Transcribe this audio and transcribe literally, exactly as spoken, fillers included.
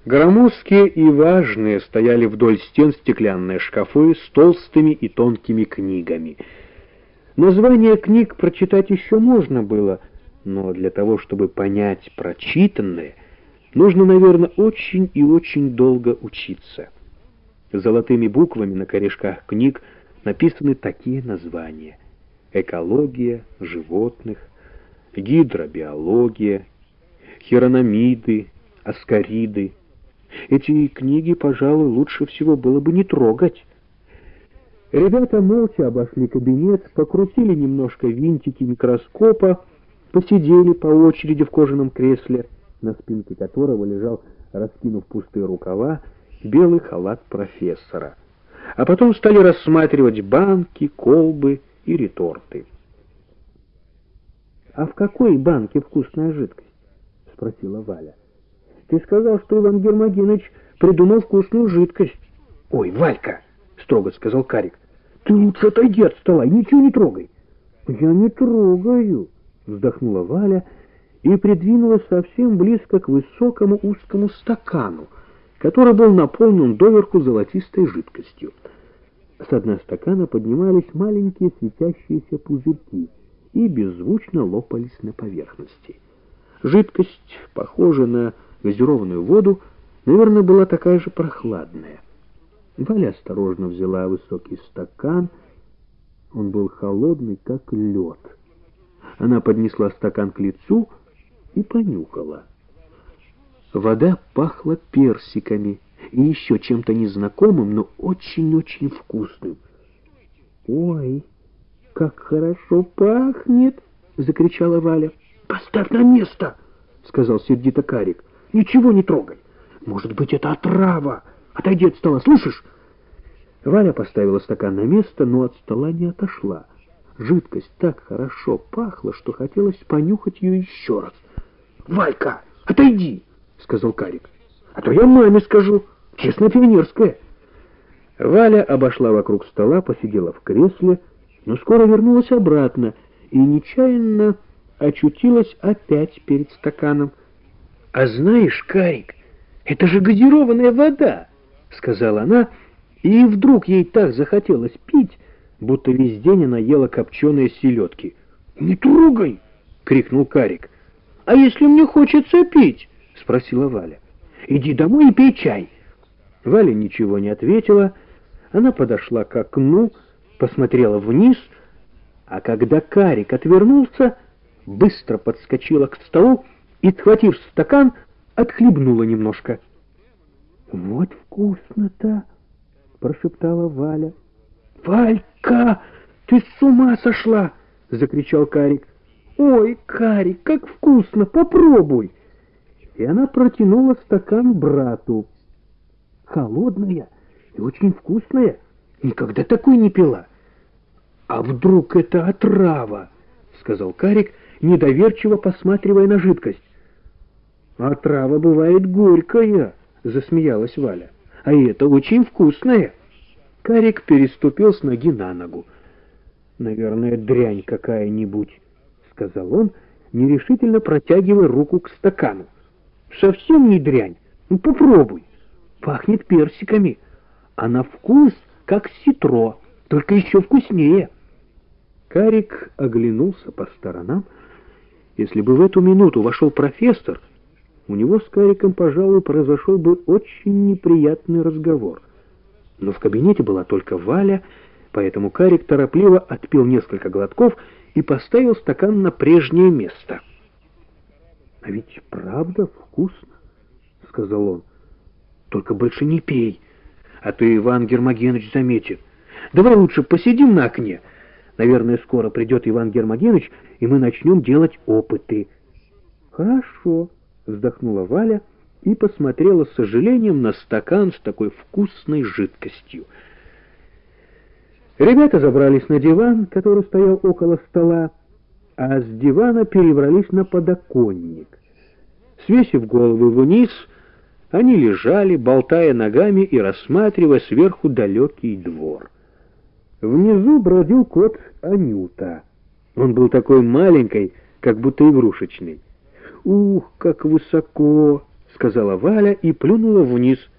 Громоздкие и важные стояли вдоль стен стеклянные шкафы с толстыми и тонкими книгами. Названия книг прочитать еще можно было, но для того, чтобы понять прочитанное, нужно, наверное, очень и очень долго учиться. Золотыми буквами на корешках книг написаны такие названия: экология животных, гидробиология, хирономиды, аскариды. Эти книги, пожалуй, лучше всего было бы не трогать. Ребята молча обошли кабинет, покрутили немножко винтики микроскопа, посидели по очереди в кожаном кресле, на спинке которого лежал, раскинув пустые рукава, белый халат профессора. А потом стали рассматривать банки, колбы и реторты. «А в какой банке вкусная жидкость?» — спросила Валя. «Ты сказал, что Иван Гермогенович придумал вкусную жидкость». «Ой, Валька!» — строго сказал Карик. «Ты лучше отойди от стола и ничего не трогай». «Я не трогаю», — вздохнула Валя и придвинулась совсем близко к высокому узкому стакану, который был наполнен доверху золотистой жидкостью. С дна стакана поднимались маленькие светящиеся пузырьки и беззвучно лопались на поверхности. Жидкость, похожая на газированную воду, наверное, была такая же прохладная. Валя осторожно взяла высокий стакан. Он был холодный, как лед. Она поднесла стакан к лицу и понюхала. Вода пахла персиками и еще чем-то незнакомым, но очень-очень вкусным. «Ой, как хорошо пахнет!» — закричала Валя. «Поставь на место!» — сказал сердито Карик. «Ничего не трогай! Может быть, это отрава! Отойди от стола, слышишь?» Валя поставила стакан на место, но от стола не отошла. Жидкость так хорошо пахла, что хотелось понюхать ее еще раз. «Валька, отойди!» — сказал Карик. «А то я маме скажу! Честно, пионерская!» Валя обошла вокруг стола, посидела в кресле, но скоро вернулась обратно и нечаянно очутилась опять перед стаканом. «А знаешь, Карик, это же газированная вода!» — сказала она, и вдруг ей так захотелось пить, будто весь день она ела копченые селедки. «Не трогай!» — крикнул Карик. «А если мне хочется пить?» — спросила Валя. «Иди домой и пей чай». Валя ничего не ответила. Она подошла к окну, посмотрела вниз, а когда Карик отвернулся, быстро подскочила к столу и, схватив стакан, отхлебнула немножко. «Вот вкусно-то!» — прошептала Валя. «Валька, ты с ума сошла!» — закричал Карик. «Ой, Карик, как вкусно! Попробуй!» И она протянула стакан брату. «Холодная и очень вкусная. Никогда такой не пила». «А вдруг это отрава?» — сказал Карик, недоверчиво посматривая на жидкость. «Отрава бывает горькая», — засмеялась Валя. «А это очень вкусная». Карик переступил с ноги на ногу. «Наверное, дрянь какая-нибудь», — сказал он, нерешительно протягивая руку к стакану. «Совсем не дрянь. Ну, попробуй. Пахнет персиками, а на вкус как ситро, только еще вкуснее». Карик оглянулся по сторонам. Если бы в эту минуту вошел профессор, у него с Кариком, пожалуй, произошел бы очень неприятный разговор. Но в кабинете была только Валя, поэтому Карик торопливо отпил несколько глотков и поставил стакан на прежнее место. «А ведь правда вкусно», — сказал он. «Только больше не пей, а то Иван Гермогенович заметит. Давай лучше посидим на окне. Наверное, скоро придет Иван Гермогенович, и мы начнем делать опыты». «Хорошо», — вздохнула Валя и посмотрела с сожалением на стакан с такой вкусной жидкостью. Ребята забрались на диван, который стоял около стола, а с дивана перебрались на подоконник. Свесив головы вниз, они лежали, болтая ногами и рассматривая сверху далекий двор. Внизу бродил кот Анюта. Он был такой маленький, как будто игрушечный. «Ух, как высоко!» сказала Валя и плюнула вниз,